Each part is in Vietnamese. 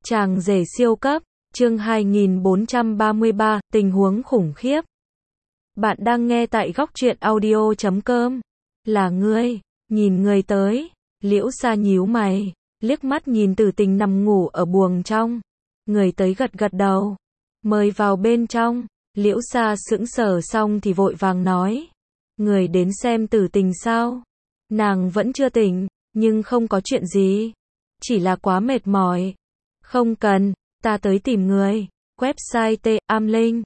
Chàng rể siêu cấp, chương 2433, tình huống khủng khiếp. Bạn đang nghe tại góc truyện audio.com. Là ngươi, nhìn người tới, Liễu Sa nhíu mày, liếc mắt nhìn Tử Tình nằm ngủ ở buồng trong. Người tới gật gật đầu, mời vào bên trong. Liễu Sa sững sờ xong thì vội vàng nói, người đến xem Tử Tình sao? Nàng vẫn chưa tỉnh, nhưng không có chuyện gì, chỉ là quá mệt mỏi. Không cần, ta tới tìm người. Website T-Amlink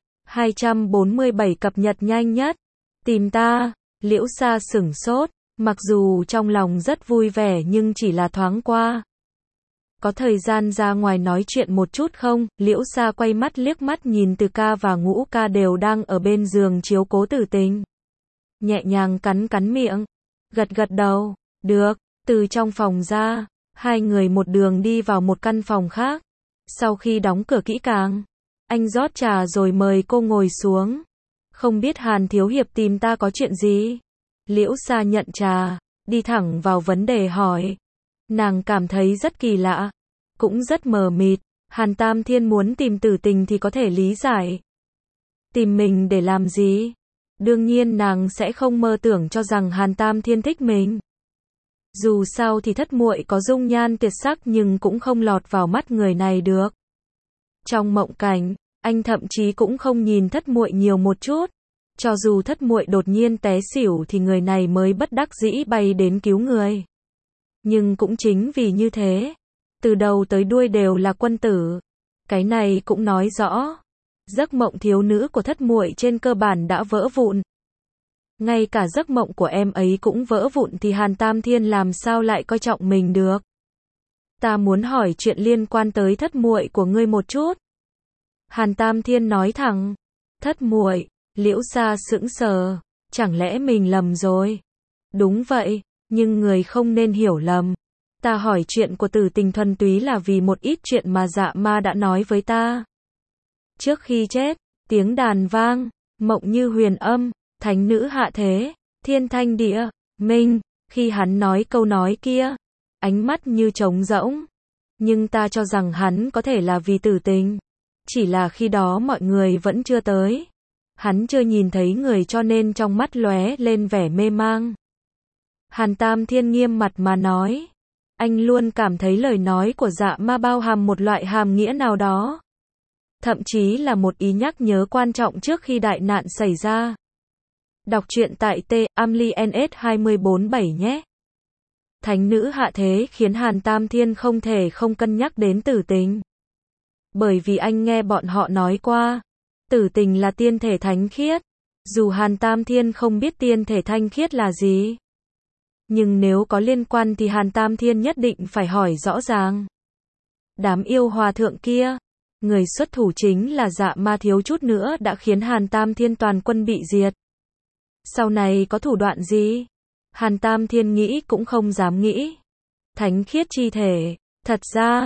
247 cập nhật nhanh nhất. Tìm ta. Liễu Sa sửng sốt, mặc dù trong lòng rất vui vẻ nhưng chỉ là thoáng qua. Có thời gian ra ngoài nói chuyện một chút không? Liễu Sa quay mắt liếc mắt nhìn Từ ca và Ngũ ca đều đang ở bên giường chiếu cố Tử Tình. Nhẹ nhàng cắn cắn miệng, gật gật đầu. Được. Từ trong phòng ra, hai người một đường đi vào một căn phòng khác. Sau khi đóng cửa kỹ càng, anh rót trà rồi mời cô ngồi xuống. Không biết Hàn thiếu hiệp tìm ta có chuyện gì? Liễu Sa nhận trà, đi thẳng vào vấn đề hỏi. Nàng cảm thấy rất kỳ lạ, cũng rất mờ mịt. Hàn Tam Thiên muốn tìm Tử Tình thì có thể lý giải. Tìm mình để làm gì? Đương nhiên nàng sẽ không mơ tưởng cho rằng Hàn Tam Thiên thích mình. Dù sao thì thất muội có dung nhan tuyệt sắc nhưng cũng không lọt vào mắt người này được. Trong mộng cảnh, anh thậm chí cũng không nhìn thất muội nhiều một chút. Cho dù thất muội đột nhiên té xỉu thì người này mới bất đắc dĩ bay đến cứu người. Nhưng cũng chính vì như thế, từ đầu tới đuôi đều là quân tử. Cái này cũng nói rõ, giấc mộng thiếu nữ của thất muội trên cơ bản đã vỡ vụn. Ngay cả giấc mộng của em ấy cũng vỡ vụn thì Hàn Tam Thiên làm sao lại coi trọng mình được? Ta muốn hỏi chuyện liên quan tới thất muội của ngươi một chút. Hàn Tam Thiên nói thẳng. Thất muội? Liễu Sa sững sờ, chẳng lẽ mình lầm rồi? Đúng vậy, nhưng người không nên hiểu lầm. Ta hỏi chuyện của Tử Tình thuần túy là vì một ít chuyện mà Dạ Ma đã nói với ta. Trước khi chết, tiếng đàn vang, mộng như huyền âm. Thánh nữ hạ thế, thiên thanh địa, minh, khi hắn nói câu nói kia, ánh mắt như trống rỗng. Nhưng ta cho rằng hắn có thể là vì Tử Tình. Chỉ là khi đó mọi người vẫn chưa tới. Hắn chưa nhìn thấy người cho nên trong mắt lóe lên vẻ mê mang. Hàn Tam Thiên nghiêm mặt mà nói. Anh luôn cảm thấy lời nói của Dạ Ma bao hàm một loại hàm nghĩa nào đó. Thậm chí là một ý nhắc nhớ quan trọng trước khi đại nạn xảy ra. Đọc truyện tại T-Amlink 247 nhé. Thánh nữ hạ thế khiến Hàn Tam Thiên không thể không cân nhắc đến Tử Tình. Bởi vì anh nghe bọn họ nói qua, Tử Tình là tiên thể thánh khiết. Dù Hàn Tam Thiên không biết tiên thể thánh khiết là gì, nhưng nếu có liên quan thì Hàn Tam Thiên nhất định phải hỏi rõ ràng. Đám yêu hòa thượng kia, người xuất thủ chính là Dạ Ma thiếu chút nữa đã khiến Hàn Tam Thiên toàn quân bị diệt. Sau này có thủ đoạn gì? Hàn Tam Thiên nghĩ cũng không dám nghĩ. Thánh khiết chi thể, thật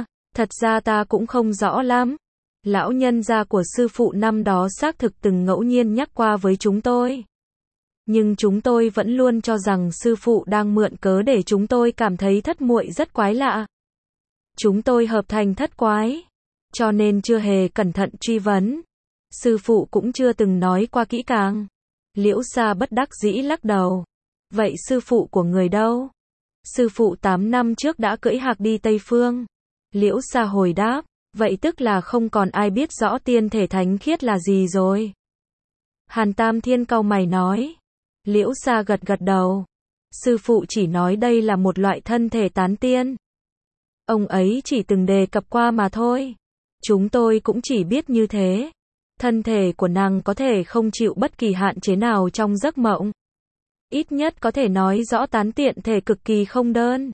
ra ta cũng không rõ lắm. Lão nhân gia của sư phụ năm đó xác thực từng ngẫu nhiên nhắc qua với chúng tôi. Nhưng chúng tôi vẫn luôn cho rằng sư phụ đang mượn cớ để chúng tôi cảm thấy thất muội rất quái lạ. Chúng tôi hợp thành thất quái, cho nên chưa hề cẩn thận truy vấn. Sư phụ cũng chưa từng nói qua kỹ càng. Liễu Sa bất đắc dĩ lắc đầu. Vậy sư phụ của người đâu? Sư phụ 8 năm trước đã cưỡi hạc đi Tây Phương. Liễu Sa hồi đáp. Vậy tức là không còn ai biết rõ tiên thể thánh khiết là gì rồi. Hàn Tam Thiên cau mày nói. Liễu Sa gật gật đầu. Sư phụ chỉ nói đây là một loại thân thể tán tiên. Ông ấy chỉ từng đề cập qua mà thôi. Chúng tôi cũng chỉ biết như thế. Thân thể của nàng có thể không chịu bất kỳ hạn chế nào trong giấc mộng. Ít nhất có thể nói rõ tán tiện thể cực kỳ không đơn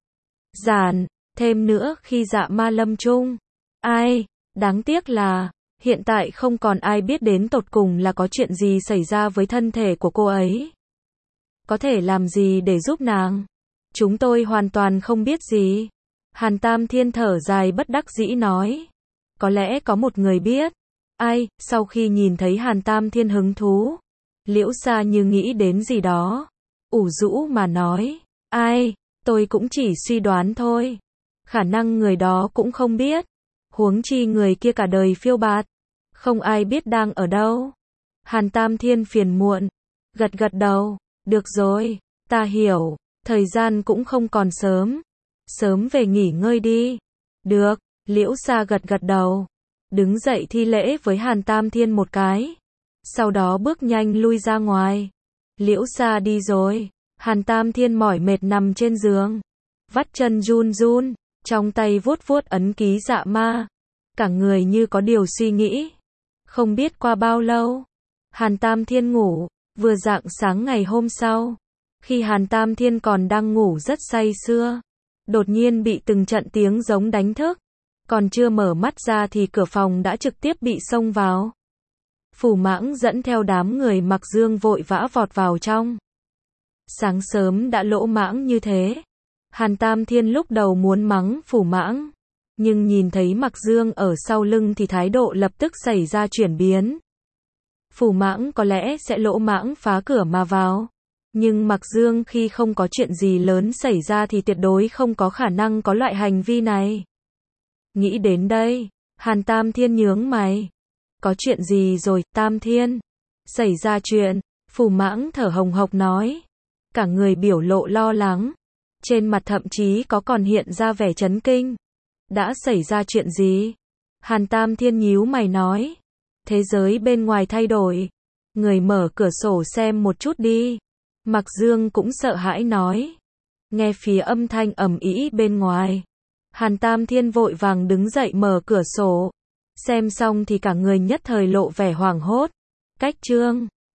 giản. Thêm nữa khi Dạ Ma lâm chung. Đáng tiếc là, hiện tại không còn ai biết đến tột cùng là có chuyện gì xảy ra với thân thể của cô ấy. Có thể làm gì để giúp nàng? Chúng tôi hoàn toàn không biết gì. Hàn Tam Thiên thở dài bất đắc dĩ nói. Có lẽ có một người biết. Sau khi nhìn thấy Hàn Tam Thiên hứng thú, Liễu Sa như nghĩ đến gì đó, ủ rũ mà nói. Tôi cũng chỉ suy đoán thôi. Khả năng người đó cũng không biết. Huống chi người kia cả đời phiêu bạt, không ai biết đang ở đâu. Hàn Tam Thiên phiền muộn, gật gật đầu, được rồi, ta hiểu, thời gian cũng không còn sớm, sớm về nghỉ ngơi đi. Được, Liễu Sa gật gật đầu, đứng dậy thi lễ với Hàn Tam Thiên một cái, sau đó bước nhanh lui ra ngoài. Liễu Sa đi rồi, Hàn Tam Thiên mỏi mệt nằm trên giường, vắt chân run run, trong tay vuốt vuốt ấn ký dạ ma, cả người như có điều suy nghĩ. Không biết qua bao lâu, Hàn Tam Thiên ngủ, vừa rạng sáng ngày hôm sau, khi Hàn Tam Thiên còn đang ngủ rất say sưa, đột nhiên bị từng trận tiếng giống đánh thức, còn chưa mở mắt ra thì cửa phòng đã trực tiếp bị xông vào. Phù Mãng dẫn theo đám người Mặc Dương vội vã vọt vào trong. Sáng sớm đã lỗ mãng như thế. Hàn Tam Thiên lúc đầu muốn mắng Phù Mãng, nhưng nhìn thấy Mặc Dương ở sau lưng thì thái độ lập tức xảy ra chuyển biến. Phù Mãng có lẽ sẽ lỗ mãng phá cửa mà vào, nhưng Mặc Dương khi không có chuyện gì lớn xảy ra thì tuyệt đối không có khả năng có loại hành vi này. Nghĩ đến đây, Hàn Tam Thiên nhướng mày. Có chuyện gì rồi, Tam Thiên? Xảy ra chuyện, Phù Mãng thở hồng hộc nói. Cả người biểu lộ lo lắng, trên mặt thậm chí có còn hiện ra vẻ chấn kinh. Đã xảy ra chuyện gì? Hàn Tam Thiên nhíu mày nói. Thế giới bên ngoài thay đổi. Người mở cửa sổ xem một chút đi. Mặc Dương cũng sợ hãi nói. Nghe phía âm thanh ầm ĩ bên ngoài, Hàn Tam Thiên vội vàng đứng dậy mở cửa sổ. Xem xong thì cả người nhất thời lộ vẻ hoảng hốt. Cách chương